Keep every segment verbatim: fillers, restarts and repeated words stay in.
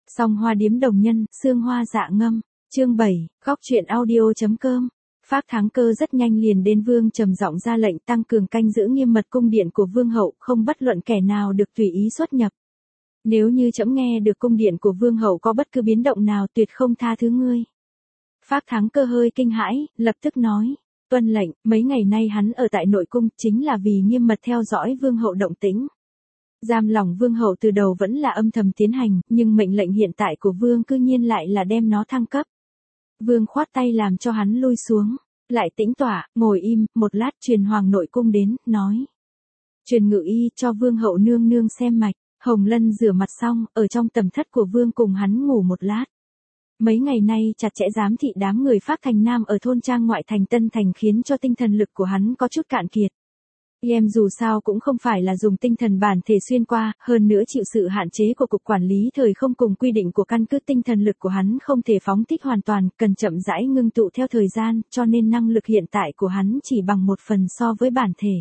Song Hoa Điếm Đồng Nhân, Sương Hoa Dạ Ngâm, chương bảy, góc truyện audio.com. Phác Thắng Cơ rất nhanh liền đến Vương trầm giọng ra lệnh tăng cường canh giữ nghiêm mật cung điện của Vương hậu, không bất luận kẻ nào được tùy ý xuất nhập. Nếu như trẫm nghe được cung điện của Vương hậu có bất cứ biến động nào, tuyệt không tha thứ ngươi. Phác Thắng Cơ hơi kinh hãi, lập tức nói, tuân lệnh. Mấy ngày nay hắn ở tại nội cung chính là vì nghiêm mật theo dõi Vương hậu động tĩnh. Giam lỏng Vương hậu từ đầu vẫn là âm thầm tiến hành, nhưng mệnh lệnh hiện tại của Vương cư nhiên lại là đem nó thăng cấp. Vương khoát tay làm cho hắn lui xuống, lại tĩnh tỏa, ngồi im. Một lát truyền hoàng nội cung đến, nói, truyền ngự y cho Vương hậu nương nương xem mạch. Hồng Lân rửa mặt xong, ở trong tầm thất của Vương cùng hắn ngủ một lát. Mấy ngày nay chặt chẽ giám thị đám người Phác Thành Nam ở thôn trang ngoại thành Tân Thành khiến cho tinh thần lực của hắn có chút cạn kiệt. Em dù sao cũng không phải là dùng tinh thần bản thể xuyên qua, hơn nữa chịu sự hạn chế của cục quản lý thời không cùng quy định của căn cứ, tinh thần lực của hắn không thể phóng thích hoàn toàn, cần chậm rãi ngưng tụ theo thời gian, cho nên năng lực hiện tại của hắn chỉ bằng một phần so với bản thể.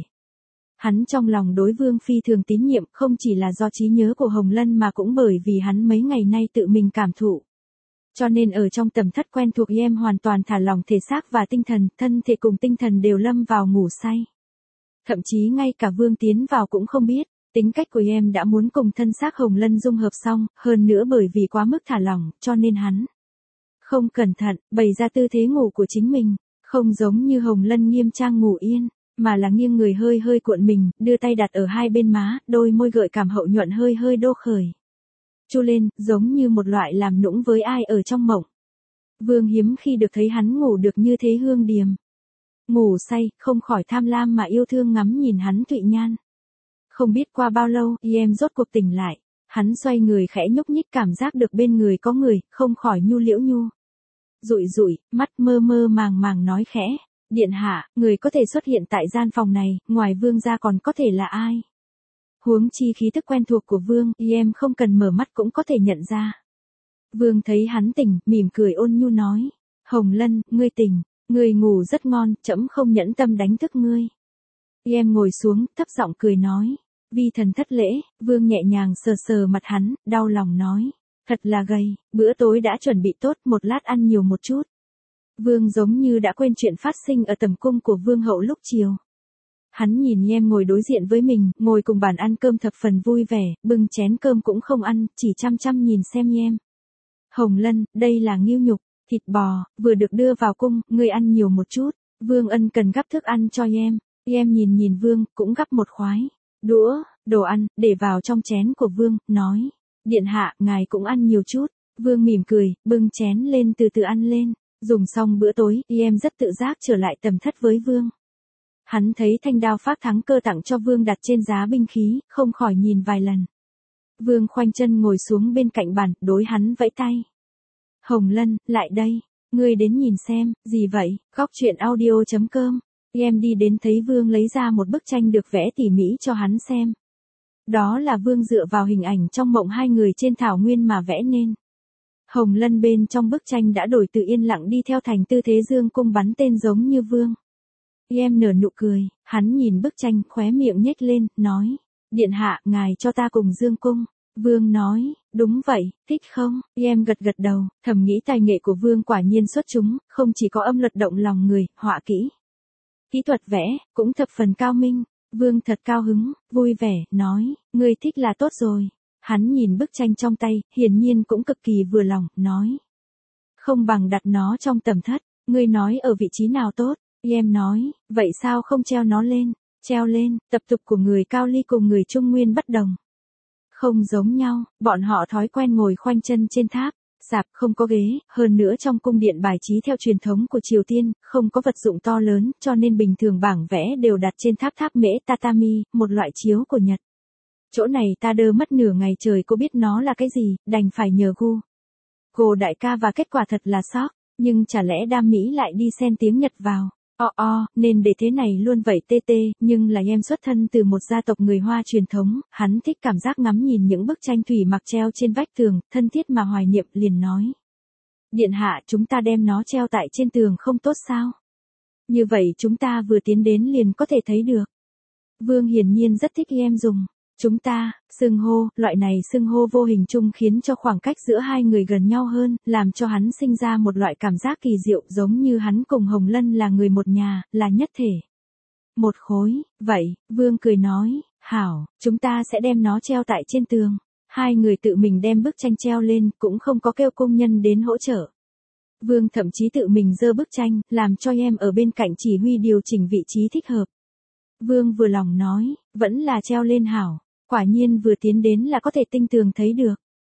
Hắn trong lòng đối Vương phi thường tín nhiệm, không chỉ là do trí nhớ của Hồng Lân mà cũng bởi vì hắn mấy ngày nay tự mình cảm thụ. Cho nên ở trong tầm thất quen thuộc em hoàn toàn thả lỏng thể xác và tinh thần, thân thể cùng tinh thần đều lâm vào ngủ say. Thậm chí ngay cả Vương tiến vào cũng không biết, tính cách của em đã muốn cùng thân xác Hồng Lân dung hợp xong, hơn nữa bởi vì quá mức thả lỏng, cho nên hắn không cẩn thận, bày ra tư thế ngủ của chính mình, không giống như Hồng Lân nghiêm trang ngủ yên, mà là nghiêng người hơi hơi cuộn mình, đưa tay đặt ở hai bên má, đôi môi gợi cảm hậu nhuận hơi hơi đô khởi. Chu lên, giống như một loại làm nũng với ai ở trong mộng. Vương hiếm khi được thấy hắn ngủ được như thế hương điềm. Ngủ say, không khỏi tham lam mà yêu thương ngắm nhìn hắn thụy nhan. Không biết qua bao lâu, em rốt cuộc tỉnh lại. Hắn xoay người khẽ nhúc nhích, cảm giác được bên người có người, không khỏi nhu liễu nhu. Rụi rụi, mắt mơ mơ màng màng nói khẽ, điện hạ, người có thể xuất hiện tại gian phòng này, ngoài Vương ra còn có thể là ai? Huống chi khí thức quen thuộc của Vương, em không cần mở mắt cũng có thể nhận ra. Vương thấy hắn tỉnh, mỉm cười ôn nhu nói, Hồng Lân, ngươi tỉnh. Ngươi ngủ rất ngon, trẫm không nhẫn tâm đánh thức ngươi. Em ngồi xuống, thấp giọng cười nói. Vi thần thất lễ. Vương nhẹ nhàng sờ sờ mặt hắn, đau lòng nói. Thật là gầy, bữa tối đã chuẩn bị tốt, một lát ăn nhiều một chút. Vương giống như đã quên chuyện phát sinh ở tầm cung của Vương hậu lúc chiều. Hắn nhìn em ngồi đối diện với mình, ngồi cùng bàn ăn cơm thập phần vui vẻ, bưng chén cơm cũng không ăn, chỉ chăm chăm nhìn xem em. Hồng Lân, đây là nghêu nhục. Thịt bò, vừa được đưa vào cung, ngươi ăn nhiều một chút. Vương ân cần gắp thức ăn cho em. Em nhìn nhìn Vương, cũng gắp một khoái. Đũa, đồ ăn, để vào trong chén của Vương, nói. Điện hạ, ngài cũng ăn nhiều chút. Vương mỉm cười, bưng chén lên từ từ ăn lên. Dùng xong bữa tối, em rất tự giác trở lại tầm thất với Vương. Hắn thấy thanh đao Phác Thắng Cơ tặng cho Vương đặt trên giá binh khí, không khỏi nhìn vài lần. Vương khoanh chân ngồi xuống bên cạnh bàn, đối hắn vẫy tay. Hồng Lân, lại đây, ngươi đến nhìn xem, gì vậy? Góc truyện audio.com. Em đi đến thấy Vương lấy ra một bức tranh được vẽ tỉ mỉ cho hắn xem. Đó là Vương dựa vào hình ảnh trong mộng hai người trên thảo nguyên mà vẽ nên. Hồng Lân bên trong bức tranh đã đổi từ yên lặng đi theo thành tư thế dương cung bắn tên giống như Vương. Em nở nụ cười, hắn nhìn bức tranh, khóe miệng nhếch lên, nói. Điện hạ, ngài cho ta cùng dương cung. Vương nói, đúng vậy, thích không? Em gật gật đầu, thầm nghĩ tài nghệ của Vương quả nhiên xuất chúng, không chỉ có âm luật động lòng người, họa kỹ. Kỹ thuật vẽ, cũng thập phần cao minh. Vương thật cao hứng, vui vẻ, nói, ngươi thích là tốt rồi. Hắn nhìn bức tranh trong tay, hiển nhiên cũng cực kỳ vừa lòng, nói. Không bằng đặt nó trong tầm thất, ngươi nói ở vị trí nào tốt? Em nói, vậy sao không treo nó lên? Treo lên, tập tục của người Cao Ly cùng người Trung Nguyên bất đồng. Không giống nhau, bọn họ thói quen ngồi khoanh chân trên tháp, sạp không có ghế, hơn nữa trong cung điện bài trí theo truyền thống của Triều Tiên, không có vật dụng to lớn, cho nên bình thường bảng vẽ đều đặt trên tháp tháp mễ tatami, một loại chiếu của Nhật. Chỗ này ta đơ mất nửa ngày trời, cô biết nó là cái gì, đành phải nhờ gu. Cô đại ca và kết quả thật là sốc, nhưng chả lẽ Đam Mỹ lại đi xen tiếng Nhật vào. O o, nên để thế này luôn vậy tê tê, nhưng là em xuất thân từ một gia tộc người Hoa truyền thống, hắn thích cảm giác ngắm nhìn những bức tranh thủy mặc treo trên vách tường, thân thiết mà hoài niệm, liền nói. Điện hạ, chúng ta đem nó treo tại trên tường không tốt sao? Như vậy chúng ta vừa tiến đến liền có thể thấy được. Vương hiển nhiên rất thích em dùng. Chúng ta, xưng hô, loại này xưng hô vô hình chung khiến cho khoảng cách giữa hai người gần nhau hơn, làm cho hắn sinh ra một loại cảm giác kỳ diệu giống như hắn cùng Hồng Lân là người một nhà, là nhất thể. Một khối, vậy, Vương cười nói, hảo, chúng ta sẽ đem nó treo tại trên tường. Hai người tự mình đem bức tranh treo lên, cũng không có kêu công nhân đến hỗ trợ. Vương thậm chí tự mình giơ bức tranh, làm cho em ở bên cạnh chỉ huy điều chỉnh vị trí thích hợp. Vương vừa lòng nói, vẫn là treo lên hảo, quả nhiên vừa tiến đến là có thể tinh tường thấy được.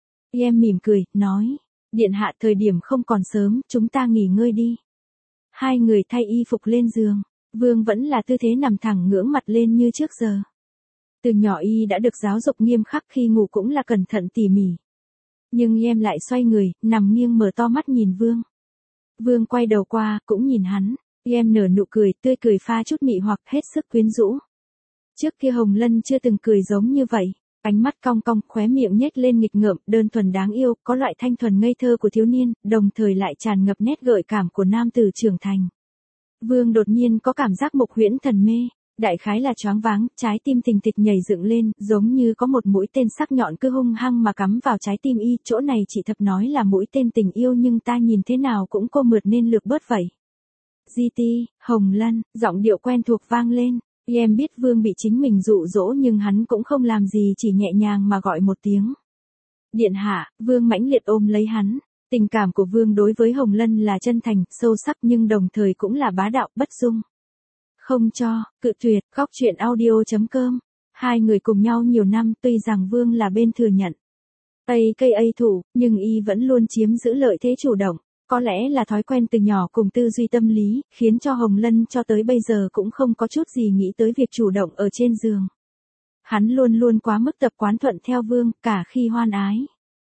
Em mỉm cười, nói, điện hạ thời điểm không còn sớm, chúng ta nghỉ ngơi đi. Hai người thay y phục lên giường, Vương vẫn là tư thế nằm thẳng ngưỡng mặt lên như trước giờ. Từ nhỏ y đã được giáo dục nghiêm khắc, khi ngủ cũng là cẩn thận tỉ mỉ. Nhưng em lại xoay người, nằm nghiêng mở to mắt nhìn Vương. Vương quay đầu qua, cũng nhìn hắn, em nở nụ cười, tươi cười pha chút mị hoặc hết sức quyến rũ. Trước kia Hồng Lân chưa từng cười giống như vậy, ánh mắt cong cong, khóe miệng nhếch lên nghịch ngợm, đơn thuần đáng yêu, có loại thanh thuần ngây thơ của thiếu niên, đồng thời lại tràn ngập nét gợi cảm của nam tử trưởng thành. Vương đột nhiên có cảm giác mục huyễn thần mê, đại khái là choáng váng, trái tim thình thịch nhảy dựng lên, giống như có một mũi tên sắc nhọn cứ hung hăng mà cắm vào trái tim y, chỗ này chị thập nói là mũi tên tình yêu nhưng ta nhìn thế nào cũng cô mượt nên lược bớt vậy. Di ti, Hồng Lân, giọng điệu quen thuộc vang lên, em biết Vương bị chính mình dụ dỗ nhưng hắn cũng không làm gì, chỉ nhẹ nhàng mà gọi một tiếng. Điện hạ, Vương mãnh liệt ôm lấy hắn. Tình cảm của Vương đối với Hồng Lân là chân thành, sâu sắc nhưng đồng thời cũng là bá đạo, bất dung. Không cho, cự tuyệt, góc truyện audio chấm com. Hai người cùng nhau nhiều năm, tuy rằng Vương là bên thừa nhận. Tây cây ấy thủ, nhưng y vẫn luôn chiếm giữ lợi thế chủ động. Có lẽ là thói quen từ nhỏ cùng tư duy tâm lý, khiến cho Hồng Lân cho tới bây giờ cũng không có chút gì nghĩ tới việc chủ động ở trên giường. Hắn luôn luôn quá mức tập quán thuận theo Vương, cả khi hoan ái.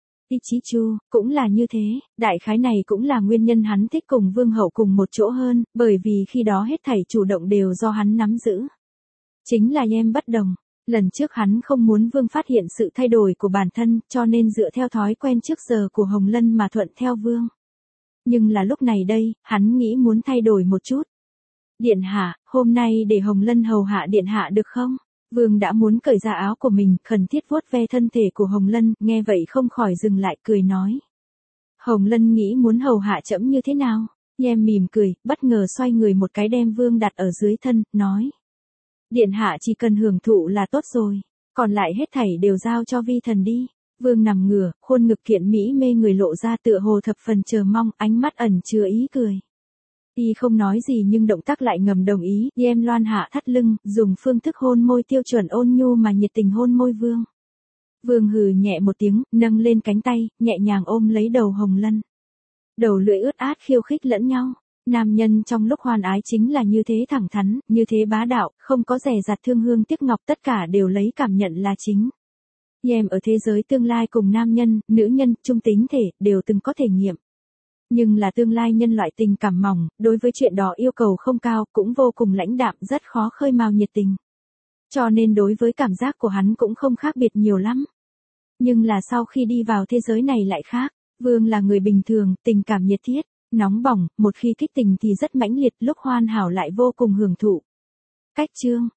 Ichichu, cũng là như thế, đại khái này cũng là nguyên nhân hắn thích cùng Vương hậu cùng một chỗ hơn, bởi vì khi đó hết thảy chủ động đều do hắn nắm giữ. Chính là em bất đồng, lần trước hắn không muốn Vương phát hiện sự thay đổi của bản thân, cho nên dựa theo thói quen trước giờ của Hồng Lân mà thuận theo Vương. Nhưng là lúc này đây, hắn nghĩ muốn thay đổi một chút. Điện hạ, hôm nay để Hồng Lân hầu hạ điện hạ được không? Vương đã muốn cởi ra áo của mình, khẩn thiết vuốt ve thân thể của Hồng Lân, nghe vậy không khỏi dừng lại, cười nói. Hồng Lân nghĩ muốn hầu hạ trẫm như thế nào? Em mỉm cười, bất ngờ xoay người một cái đem Vương đặt ở dưới thân, nói. Điện hạ chỉ cần hưởng thụ là tốt rồi, còn lại hết thảy đều giao cho vi thần đi. Vương nằm ngửa, khuôn ngực kiện mỹ mê người lộ ra tựa hồ thập phần chờ mong, ánh mắt ẩn chứa ý cười. Y không nói gì nhưng động tác lại ngầm đồng ý, em loan hạ thắt lưng, dùng phương thức hôn môi tiêu chuẩn ôn nhu mà nhiệt tình hôn môi Vương. Vương hừ nhẹ một tiếng, nâng lên cánh tay, nhẹ nhàng ôm lấy đầu Hồng Lân. Đầu lưỡi ướt át khiêu khích lẫn nhau. Nam nhân trong lúc hoan ái chính là như thế thẳng thắn, như thế bá đạo, không có rẻ rặt thương hương tiếc ngọc, tất cả đều lấy cảm nhận là chính. Em ở thế giới tương lai cùng nam nhân, nữ nhân, trung tính thể, đều từng có thể nghiệm. Nhưng là tương lai nhân loại tình cảm mỏng, đối với chuyện đó yêu cầu không cao, cũng vô cùng lãnh đạm, rất khó khơi mào nhiệt tình. Cho nên đối với cảm giác của hắn cũng không khác biệt nhiều lắm. Nhưng là sau khi đi vào thế giới này lại khác, Vương là người bình thường, tình cảm nhiệt thiết, nóng bỏng, một khi kích tình thì rất mãnh liệt, lúc hoan hảo lại vô cùng hưởng thụ. Cách chương